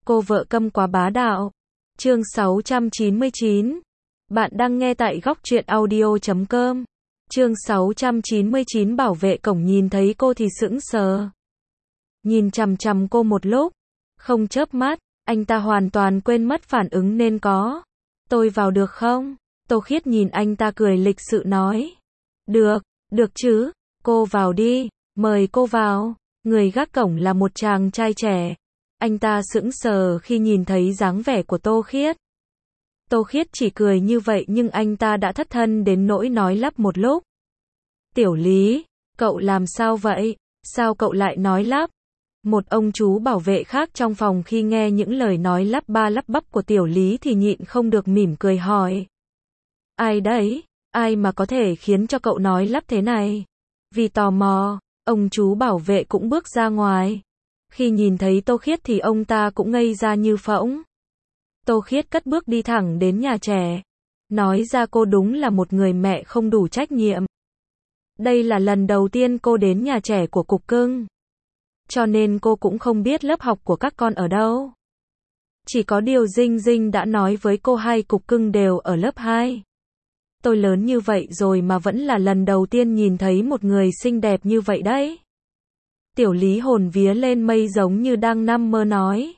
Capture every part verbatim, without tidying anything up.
Cô vợ câm quá bá đạo. Chương sáu trăm chín mươi chín. Bạn đang nghe tại góc truyện audio chấm com. Chương sáu trăm chín mươi chín. Bảo vệ cổng nhìn thấy cô thì sững sờ. Nhìn chằm chằm cô một lúc, không chớp mắt, anh ta hoàn toàn quên mất phản ứng nên có. Tôi vào được không? Tô Khiết nhìn anh ta cười lịch sự nói. Được, được chứ, cô vào đi, mời cô vào. Người gác cổng là một chàng trai trẻ. Anh ta sững sờ khi nhìn thấy dáng vẻ của Tô Khiết. Tô Khiết chỉ cười như vậy nhưng anh ta đã thất thân đến nỗi nói lắp một lúc. Tiểu Lý, cậu làm sao vậy? Sao cậu lại nói lắp? Một ông chú bảo vệ khác trong phòng khi nghe những lời nói lắp ba lắp bắp của Tiểu Lý thì nhịn không được mỉm cười hỏi. Ai đấy? Ai mà có thể khiến cho cậu nói lắp thế này? Vì tò mò, ông chú bảo vệ cũng bước ra ngoài. Khi nhìn thấy Tô Khiết thì ông ta cũng ngây ra như phỗng. Tô Khiết cất bước đi thẳng đến nhà trẻ. Nói ra cô đúng là một người mẹ không đủ trách nhiệm. Đây là lần đầu tiên cô đến nhà trẻ của Cục Cưng. Cho nên cô cũng không biết lớp học của các con ở đâu. Chỉ có điều Dinh Dinh đã nói với cô hai Cục Cưng đều ở lớp hai. Tôi lớn như vậy rồi mà vẫn là lần đầu tiên nhìn thấy một người xinh đẹp như vậy đấy. Tiểu Lý hồn vía lên mây giống như đang nằm mơ nói.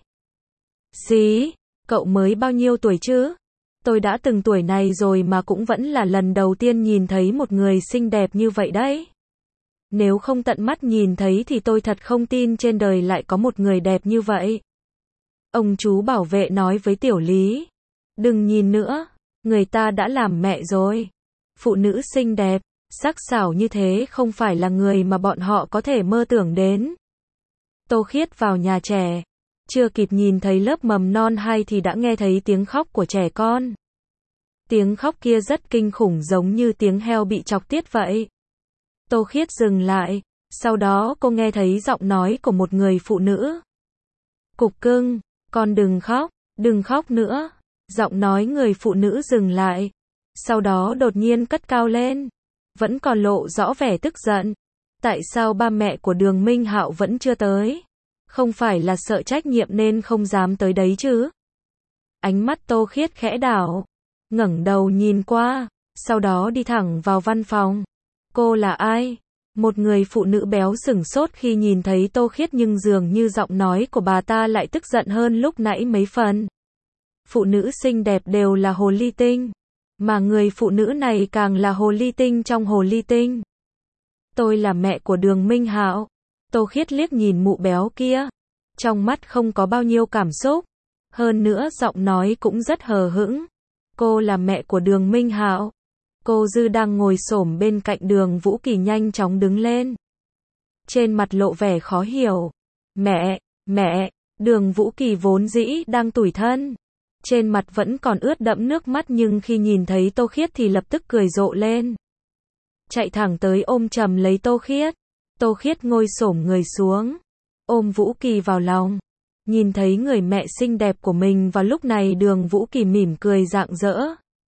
Gì? Cậu mới bao nhiêu tuổi chứ? Tôi đã từng tuổi này rồi mà cũng vẫn là lần đầu tiên nhìn thấy một người xinh đẹp như vậy đấy. Nếu không tận mắt nhìn thấy thì tôi thật không tin trên đời lại có một người đẹp như vậy. Ông chú bảo vệ nói với Tiểu Lý. Đừng nhìn nữa, người ta đã làm mẹ rồi. Phụ nữ xinh đẹp, sắc sảo như thế không phải là người mà bọn họ có thể mơ tưởng đến. Tô Khiết vào nhà trẻ. Chưa kịp nhìn thấy lớp mầm non hai thì đã nghe thấy tiếng khóc của trẻ con. Tiếng khóc kia rất kinh khủng giống như tiếng heo bị chọc tiết vậy. Tô Khiết dừng lại, sau đó cô nghe thấy giọng nói của một người phụ nữ. Cục Cưng, con đừng khóc, đừng khóc nữa. Giọng nói người phụ nữ dừng lại, sau đó đột nhiên cất cao lên, vẫn còn lộ rõ vẻ tức giận. Tại sao ba mẹ của Đường Minh Hạo vẫn chưa tới? Không phải là sợ trách nhiệm nên không dám tới đấy chứ? Ánh mắt Tô Khiết khẽ đảo, ngẩng đầu nhìn qua, sau đó đi thẳng vào văn phòng. Cô là ai? Một người phụ nữ béo sửng sốt khi nhìn thấy Tô Khiết nhưng dường như giọng nói của bà ta lại tức giận hơn lúc nãy mấy phần. Phụ nữ xinh đẹp đều là hồ ly tinh, mà người phụ nữ này càng là hồ ly tinh trong hồ ly tinh. Tôi là mẹ của Đường Minh Hạo. Tô Khiết liếc nhìn mụ béo kia, trong mắt không có bao nhiêu cảm xúc, hơn nữa giọng nói cũng rất hờ hững. Cô là mẹ của Đường Minh Hạo. Cô Dư đang ngồi xổm bên cạnh Đường Vũ Kỳ nhanh chóng đứng lên. Trên mặt lộ vẻ khó hiểu. Mẹ, mẹ, Đường Vũ Kỳ vốn dĩ đang tủi thân. Trên mặt vẫn còn ướt đẫm nước mắt nhưng khi nhìn thấy Tô Khiết thì lập tức cười rộ lên. Chạy thẳng tới ôm chầm lấy Tô Khiết. Tô Khiết ngồi xổm người xuống, ôm Vũ Kỳ vào lòng. Nhìn thấy người mẹ xinh đẹp của mình vào lúc này Đường Vũ Kỳ mỉm cười rạng rỡ.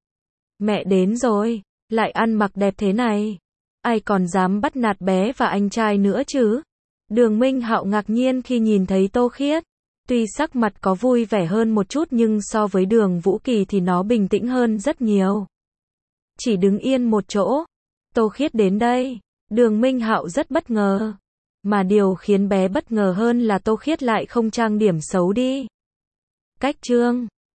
Mẹ đến rồi, lại ăn mặc đẹp thế này. Ai còn dám bắt nạt bé và anh trai nữa chứ? Đường Minh Hạo ngạc nhiên khi nhìn thấy Tô Khiết. Tuy sắc mặt có vui vẻ hơn một chút nhưng so với Đường Vũ Kỳ thì nó bình tĩnh hơn rất nhiều. Chỉ đứng yên một chỗ. Tô Khiết đến đây. Đường Minh Hạo rất bất ngờ. Mà điều khiến bé bất ngờ hơn là Tô Khiết lại không trang điểm xấu đi. Cách trương.